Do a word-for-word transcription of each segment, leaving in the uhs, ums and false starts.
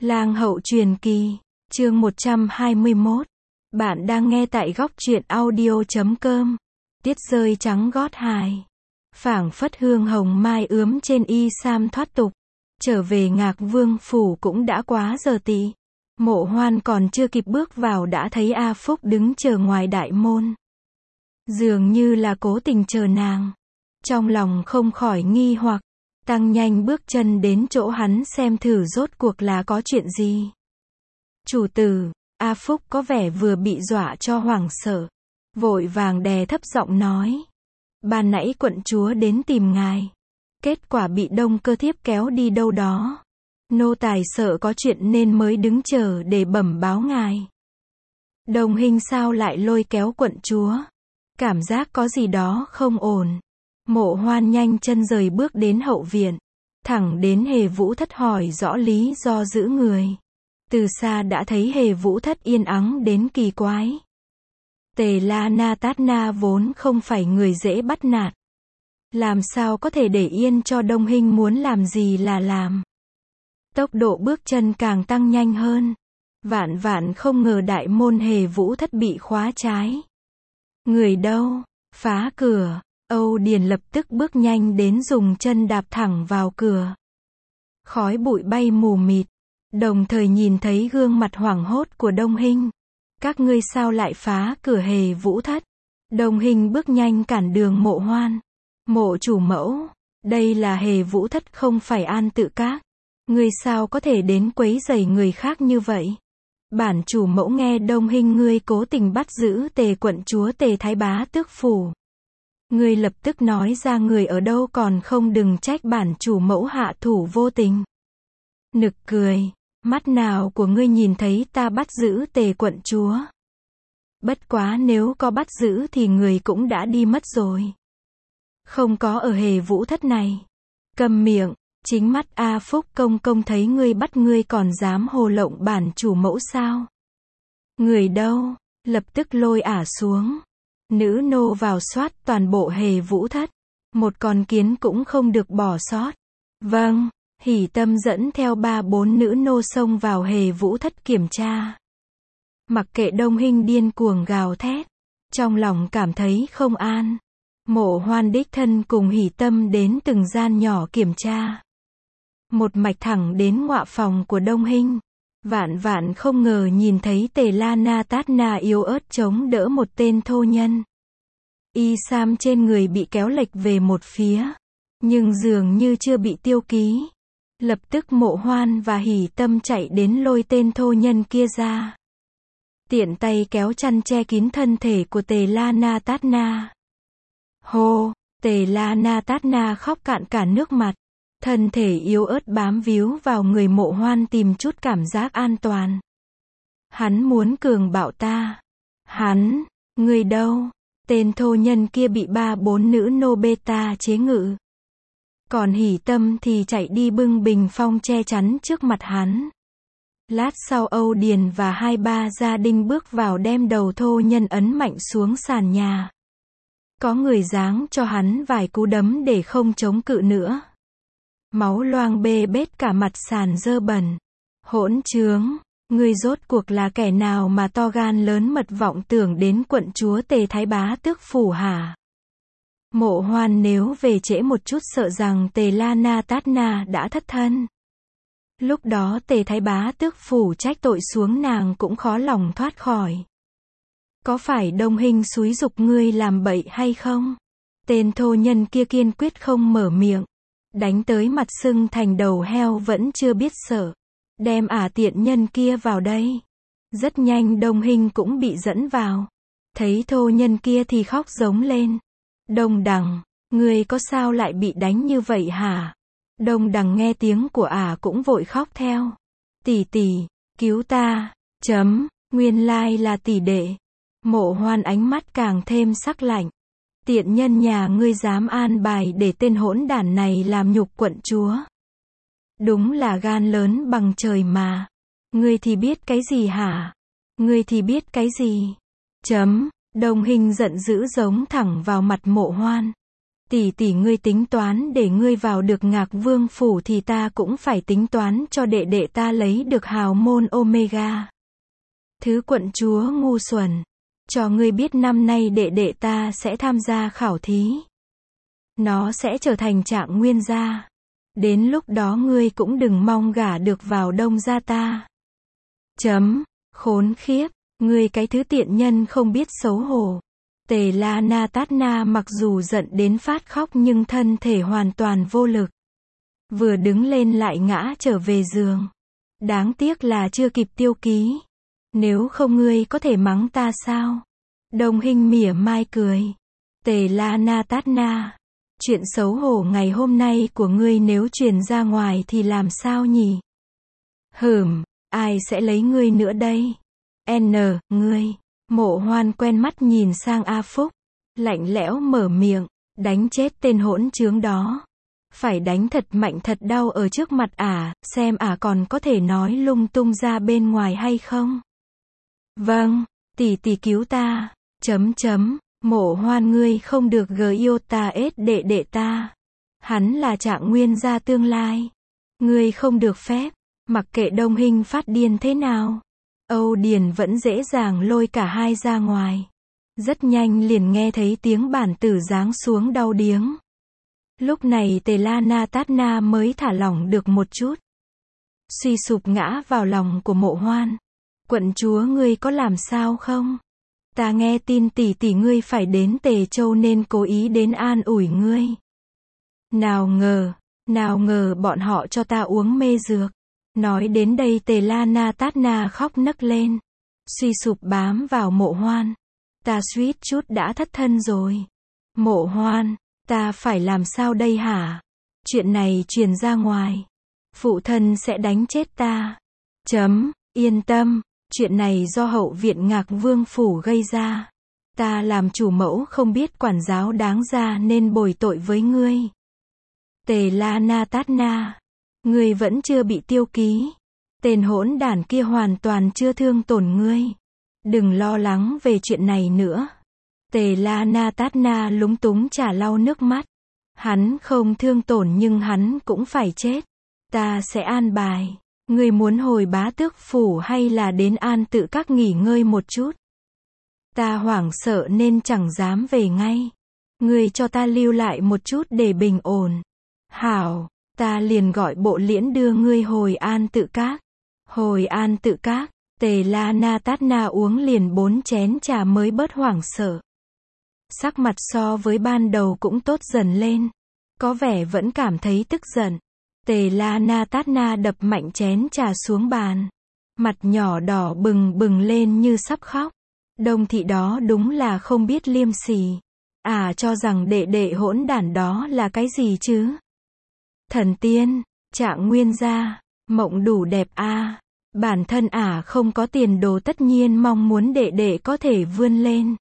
Lang hậu truyền kỳ, chương một trăm hai mươi mốt. Bạn đang nghe tại góc truyện audio chấm com. Tiết rơi trắng gót hài. Phảng phất hương hồng mai ướm trên y sam thoát tục. Trở về Ngạc Vương phủ cũng đã quá giờ tỵ. Mộ Hoan còn chưa kịp bước vào đã thấy A Phúc đứng chờ ngoài đại môn. Dường như là cố tình chờ nàng. Trong lòng không khỏi nghi hoặc, tăng nhanh bước chân đến chỗ hắn xem thử rốt cuộc là có chuyện gì. Chủ tử, A Phúc có vẻ vừa bị dọa cho hoảng sợ. Vội vàng đè thấp giọng nói. Ban nãy quận chúa đến tìm ngài. Kết quả bị Đông Cơ Thiếp kéo đi đâu đó. Nô tài sợ có chuyện nên mới đứng chờ để bẩm báo ngài. Đồng Hình sao lại lôi kéo quận chúa? Cảm giác có gì đó không ổn. Mộ Hoan nhanh chân rời bước đến hậu viện. Thẳng đến Hề Vũ Thất hỏi rõ lý do giữ người. Từ xa đã thấy Hề Vũ Thất yên ắng đến kỳ quái. Tề La Na Tát Na vốn không phải người dễ bắt nạt. Làm sao có thể để yên cho Đông Hình muốn làm gì là làm. Tốc độ bước chân càng tăng nhanh hơn. Vạn vạn không ngờ đại môn Hề Vũ Thất bị khóa trái. Người đâu? Phá cửa. Âu Điền lập tức bước nhanh đến dùng chân đạp thẳng vào cửa. Khói bụi bay mù mịt. Đồng thời nhìn thấy gương mặt hoảng hốt của Đông Hình. Các ngươi sao lại phá cửa Hề Vũ Thất? Đông Hình bước nhanh cản đường Mộ Hoan. Mộ chủ mẫu, đây là Hề Vũ Thất không phải An Tự Các. Ngươi sao có thể đến quấy rầy người khác như vậy? Bản chủ mẫu nghe Đông Hình ngươi cố tình bắt giữ Tề quận chúa Tề Thái Bá Tước phủ. Ngươi lập tức nói ra người ở đâu còn không đừng trách bản chủ mẫu hạ thủ vô tình. Nực cười, mắt nào của ngươi nhìn thấy ta bắt giữ Tề quận chúa? Bất quá nếu có bắt giữ thì người cũng đã đi mất rồi. Không có ở Hề Vũ Thất này. Câm miệng, chính mắt A Phúc công công thấy ngươi bắt ngươi còn dám hồ lộng bản chủ mẫu sao? Người đâu? Lập tức lôi ả xuống. Nữ nô vào soát toàn bộ Hề Vũ Thất. Một con kiến cũng không được bỏ sót. Vâng, Hỉ Tâm dẫn theo ba bốn nữ nô xông vào Hề Vũ Thất kiểm tra. Mặc kệ Đông Hình điên cuồng gào thét. Trong lòng cảm thấy không an. Mộ Hoan đích thân cùng Hỉ Tâm đến từng gian nhỏ kiểm tra. Một mạch thẳng đến ngọa phòng của Đông Hình. Vạn vạn không ngờ nhìn thấy Tề La Na Tát Na yếu ớt chống đỡ một tên thô nhân. Y sam trên người bị kéo lệch về một phía. Nhưng dường như chưa bị tiêu ký. Lập tức Mộ Hoan và Hỉ Tâm chạy đến lôi tên thô nhân kia ra. Tiện tay kéo chăn che kín thân thể của Tề La Na Tát Na. Hô, Tề La Na Tát Na khóc cạn cả nước mặt. Thân thể yếu ớt bám víu vào người Mộ Hoan tìm chút cảm giác an toàn. Hắn muốn cường bạo ta. Hắn, người đâu? Tên thô nhân kia bị ba bốn nữ nô bê ta chế ngự. Còn Hỉ Tâm thì chạy đi bưng bình phong che chắn trước mặt hắn. Lát sau Âu Điền và hai ba gia đình bước vào đem đầu thô nhân ấn mạnh xuống sàn nhà. Có người giáng cho hắn vài cú đấm để không chống cự nữa. Máu loang bê bết cả mặt sàn dơ bẩn. Hỗn trướng, ngươi rốt cuộc là kẻ nào mà to gan lớn mật vọng tưởng đến quận chúa Tề Thái Bá Tước phủ hả? Mộ Hoan nếu về trễ một chút sợ rằng Tề La Na Tát Na đã thất thân. Lúc đó Tề Thái Bá Tước phủ trách tội xuống nàng cũng khó lòng thoát khỏi. Có phải Đông Hình xúi giục ngươi làm bậy hay không? Tên thô nhân kia kiên quyết không mở miệng. Đánh tới mặt sưng thành đầu heo vẫn chưa biết sợ. Đem ả tiện nhân kia vào đây. Rất nhanh Đông Hình cũng bị dẫn vào. Thấy thô nhân kia thì khóc giống lên. Đông Đằng, ngươi có sao lại bị đánh như vậy hả? Đông Đằng nghe tiếng của ả cũng vội khóc theo. Tỷ tỷ, cứu ta, chấm, nguyên lai là tỷ đệ. Mộ Hoan ánh mắt càng thêm sắc lạnh. Tiện nhân nhà ngươi dám an bài để tên hỗn đản này làm nhục quận chúa. Đúng là gan lớn bằng trời mà. Ngươi thì biết cái gì hả? Ngươi thì biết cái gì? Chấm, Đông Hình giận dữ giống thẳng vào mặt Mộ Hoan. Tỷ tỷ ngươi tính toán để ngươi vào được Ngạc Vương phủ thì ta cũng phải tính toán cho đệ đệ ta lấy được hào môn Omega. Thứ quận chúa ngu xuẩn. Cho ngươi biết năm nay đệ đệ ta sẽ tham gia khảo thí. Nó sẽ trở thành Trạng Nguyên gia. Đến lúc đó ngươi cũng đừng mong gả được vào Đông gia ta. Chấm. Khốn khiếp. Ngươi cái thứ tiện nhân không biết xấu hổ. Tề La Na Tát Na mặc dù giận đến phát khóc nhưng thân thể hoàn toàn vô lực. Vừa đứng lên lại ngã trở về giường. Đáng tiếc là chưa kịp tiêu ký. Nếu không ngươi có thể mắng ta sao? Đồng Hinh mỉa mai cười. Tề La Na Tát Na. Chuyện xấu hổ ngày hôm nay của ngươi nếu truyền ra ngoài thì làm sao nhỉ? Hửm, ai sẽ lấy ngươi nữa đây? N, ngươi. Mộ Hoan quen mắt nhìn sang A Phúc. Lạnh lẽo mở miệng. Đánh chết tên hỗn trướng đó. Phải đánh thật mạnh thật đau ở trước mặt ả, xem ả còn có thể nói lung tung ra bên ngoài hay không? Vâng, tỷ tỷ cứu ta. Chấm chấm. Mộ Hoan ngươi không được gờ yêu ta ết đệ đệ ta. Hắn là Trạng Nguyên gia tương lai. Ngươi không được phép. Mặc kệ Đông Hinh phát điên thế nào. Âu Điền vẫn dễ dàng lôi cả hai ra ngoài. Rất nhanh liền nghe thấy tiếng bản tử giáng xuống đau điếng. Lúc này Tề La Na Tát Na mới thả lỏng được một chút. Suy sụp ngã vào lòng của Mộ Hoan. Quận chúa ngươi có làm sao không? Ta nghe tin tỷ tỷ ngươi phải đến Tề Châu nên cố ý đến an ủi ngươi. Nào ngờ, nào ngờ bọn họ cho ta uống mê dược. Nói đến đây Tề La Na Tát Na khóc nấc lên. Suy sụp bám vào Mộ Hoan. Ta suýt chút đã thất thân rồi. Mộ Hoan, ta phải làm sao đây hả? Chuyện này truyền ra ngoài. Phụ thân sẽ đánh chết ta. Chấm, yên tâm. Chuyện này do hậu viện Ngạc Vương phủ gây ra. Ta làm chủ mẫu không biết quản giáo đáng ra nên bồi tội với ngươi. Tề La Na Tát Na. Ngươi vẫn chưa bị tiêu ký. Tên hỗn đản kia hoàn toàn chưa thương tổn ngươi. Đừng lo lắng về chuyện này nữa. Tề La Na Tát Na lúng túng chả lau nước mắt. Hắn không thương tổn nhưng hắn cũng phải chết. Ta sẽ an bài. Ngươi muốn hồi Bá Tước phủ hay là đến An Tự Các nghỉ ngơi một chút? Ta hoảng sợ nên chẳng dám về ngay. Ngươi cho ta lưu lại một chút để bình ổn. Hảo, ta liền gọi bộ liễn đưa ngươi hồi An Tự Các. Hồi An Tự Các, Tề La Na Tát Na uống liền bốn chén trà mới bớt hoảng sợ. Sắc mặt so với ban đầu cũng tốt dần lên. Có vẻ vẫn cảm thấy tức giận. Tề La Na Tát Na đập mạnh chén trà xuống bàn. Mặt nhỏ đỏ bừng bừng lên như sắp khóc. Đông thị đó đúng là không biết liêm sỉ. À cho rằng đệ đệ hỗn đản đó là cái gì chứ? Thần tiên, Trạng Nguyên gia, mộng đủ đẹp a. À. Bản thân ả à không có tiền đồ tất nhiên mong muốn đệ đệ có thể vươn lên.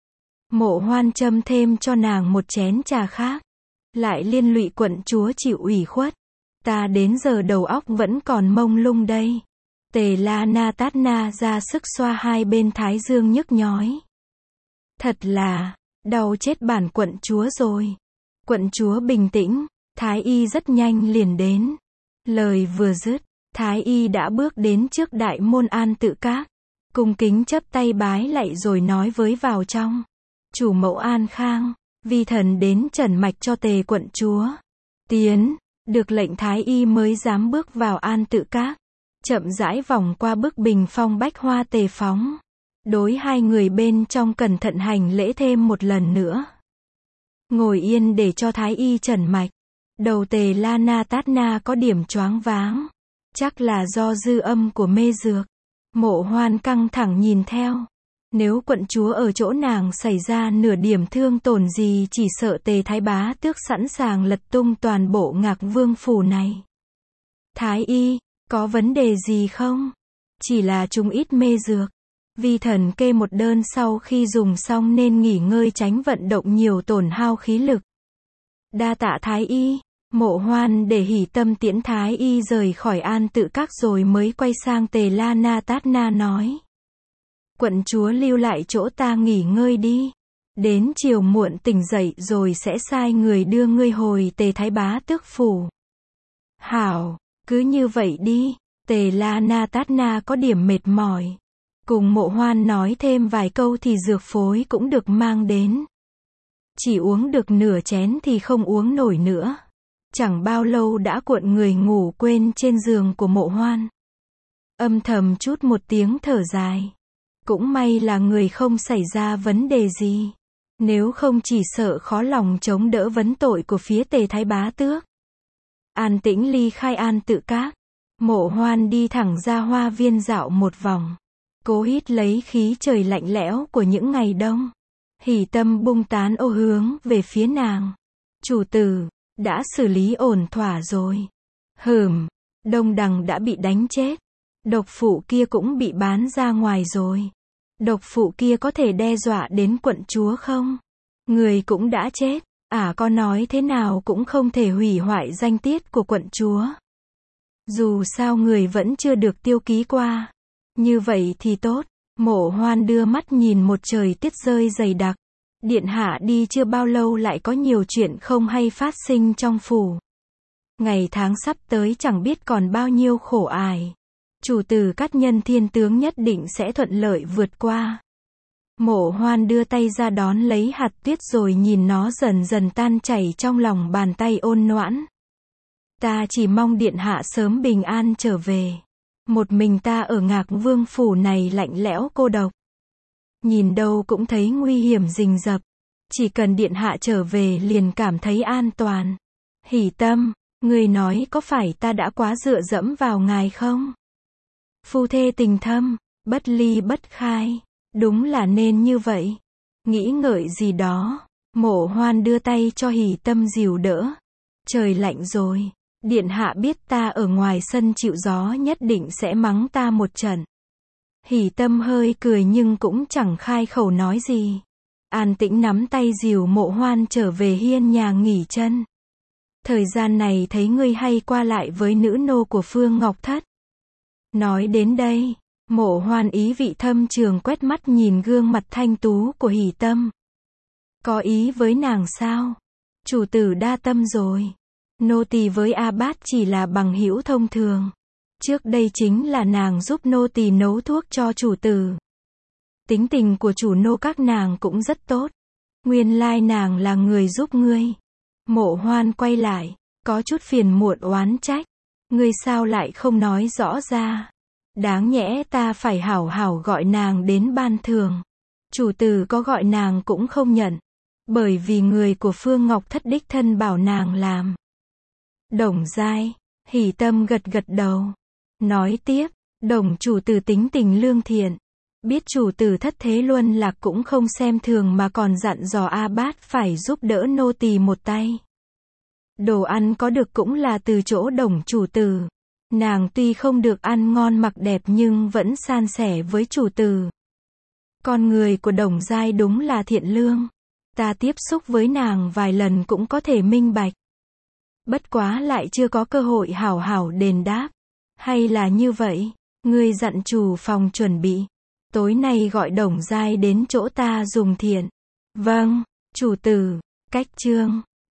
Mộ Hoan châm thêm cho nàng một chén trà khác. Lại liên lụy quận chúa chịu ủy khuất. Ta đến giờ đầu óc vẫn còn mông lung đây. Tề La Na Tát Na ra sức xoa hai bên thái dương nhức nhói. Thật là, đau chết bản quận chúa rồi. Quận chúa bình tĩnh, Thái y rất nhanh liền đến. Lời vừa dứt, Thái y đã bước đến trước đại môn An Tự Các. Cung kính chắp tay bái lạy rồi nói với vào trong. Chủ mẫu an khang, vi thần đến trần mạch cho Tề quận chúa. Tiến. Được lệnh Thái y mới dám bước vào An Tự Các. Chậm rãi vòng qua bức bình phong bách hoa tề phóng. Đối hai người bên trong cẩn thận hành lễ thêm một lần nữa. Ngồi yên để cho Thái y trần mạch. Đầu Tề La Na Tát Na có điểm choáng váng. Chắc là do dư âm của mê dược. Mộ Hoan căng thẳng nhìn theo. Nếu quận chúa ở chỗ nàng xảy ra nửa điểm thương tổn gì chỉ sợ Tề Thái Bá Tước sẵn sàng lật tung toàn bộ Ngạc Vương phủ này. Thái y, có vấn đề gì không? Chỉ là chúng ít mê dược. Vi thần kê một đơn sau khi dùng xong nên nghỉ ngơi tránh vận động nhiều tổn hao khí lực. Đa tạ Thái y. Mộ Hoan để hỉ tâm tiễn Thái y rời khỏi An Tự Các rồi mới quay sang Tề La Na Tát Na nói. Quận chúa lưu lại chỗ ta nghỉ ngơi đi. Đến chiều muộn tỉnh dậy rồi sẽ sai người đưa ngươi hồi Tề Thái Bá Tước phủ. Hảo, cứ như vậy đi. Tề La Na Tát Na có điểm mệt mỏi. Cùng Mộ Hoan nói thêm vài câu thì dược phối cũng được mang đến. Chỉ uống được nửa chén thì không uống nổi nữa. Chẳng bao lâu đã cuộn người ngủ quên trên giường của Mộ Hoan. Âm thầm chút một tiếng thở dài. Cũng may là người không xảy ra vấn đề gì. Nếu không chỉ sợ khó lòng chống đỡ vấn tội của phía Tề Thái Bá Tước. An tĩnh ly khai An Tự Các. Mộ Hoan đi thẳng ra hoa viên dạo một vòng. Cố hít lấy khí trời lạnh lẽo của những ngày đông. Hỉ Tâm bung tán ô hướng về phía nàng. Chủ tử, đã xử lý ổn thỏa rồi. Hừm, Đông Đằng đã bị đánh chết. Độc phụ kia cũng bị bán ra ngoài rồi. Độc phụ kia có thể đe dọa đến quận chúa không? Người cũng đã chết. À có nói thế nào cũng không thể hủy hoại danh tiết của quận chúa. Dù sao người vẫn chưa được tiêu ký qua. Như vậy thì tốt. Mộ Hoan đưa mắt nhìn một trời tiết rơi dày đặc. Điện hạ đi chưa bao lâu lại có nhiều chuyện không hay phát sinh trong phủ. Ngày tháng sắp tới chẳng biết còn bao nhiêu khổ ải. Chủ tử Cát Nhân Thiên Tướng nhất định sẽ thuận lợi vượt qua. Mộ Hoan đưa tay ra đón lấy hạt tuyết rồi nhìn nó dần dần tan chảy trong lòng bàn tay ôn noãn. Ta chỉ mong điện hạ sớm bình an trở về. Một mình ta ở Ngạc Vương phủ này lạnh lẽo cô độc. Nhìn đâu cũng thấy nguy hiểm rình rập. Chỉ cần điện hạ trở về liền cảm thấy an toàn. Hỉ Tâm, người nói có phải ta đã quá dựa dẫm vào ngài không? Phu thê tình thâm, bất ly bất khai. Đúng là nên như vậy. Nghĩ ngợi gì đó. Mộ Hoan đưa tay cho Hỉ Tâm dìu đỡ. Trời lạnh rồi. Điện hạ biết ta ở ngoài sân chịu gió nhất định sẽ mắng ta một trận. Hỉ Tâm hơi cười nhưng cũng chẳng khai khẩu nói gì. An tĩnh nắm tay dìu Mộ Hoan trở về hiên nhà nghỉ chân. Thời gian này thấy ngươi hay qua lại với nữ nô của Phương Ngọc Thất. Nói đến đây, Mộ Hoan ý vị thâm trường quét mắt nhìn gương mặt thanh tú của Hỉ Tâm. Có ý với nàng sao? Chủ tử đa tâm rồi. Nô tỳ với A Bát chỉ là bằng hữu thông thường. Trước đây chính là nàng giúp nô tỳ nấu thuốc cho chủ tử. Tính tình của chủ nô các nàng cũng rất tốt. Nguyên lai nàng là người giúp ngươi. Mộ Hoan quay lại, có chút phiền muộn oán trách. Ngươi sao lại không nói rõ ra? Đáng nhẽ ta phải hảo hảo gọi nàng đến ban thường. Chủ tử có gọi nàng cũng không nhận. Bởi vì người của Phương Ngọc Thất đích thân bảo nàng làm. Đồng Giai, Hỉ Tâm gật gật đầu. Nói tiếp, Đồng chủ tử tính tình lương thiện. Biết chủ tử thất thế luân lạc cũng không xem thường mà còn dặn dò A Bát phải giúp đỡ nô tỳ một tay. Đồ ăn có được cũng là từ chỗ Đồng chủ tử. Nàng tuy không được ăn ngon mặc đẹp nhưng vẫn san sẻ với chủ tử. Con người của Đồng Giai đúng là thiện lương. Ta tiếp xúc với nàng vài lần cũng có thể minh bạch. Bất quá lại chưa có cơ hội hảo hảo đền đáp. Hay là như vậy, ngươi dặn chủ phòng chuẩn bị. Tối nay gọi Đồng Giai đến chỗ ta dùng thiện. Vâng, chủ tử, cách chương.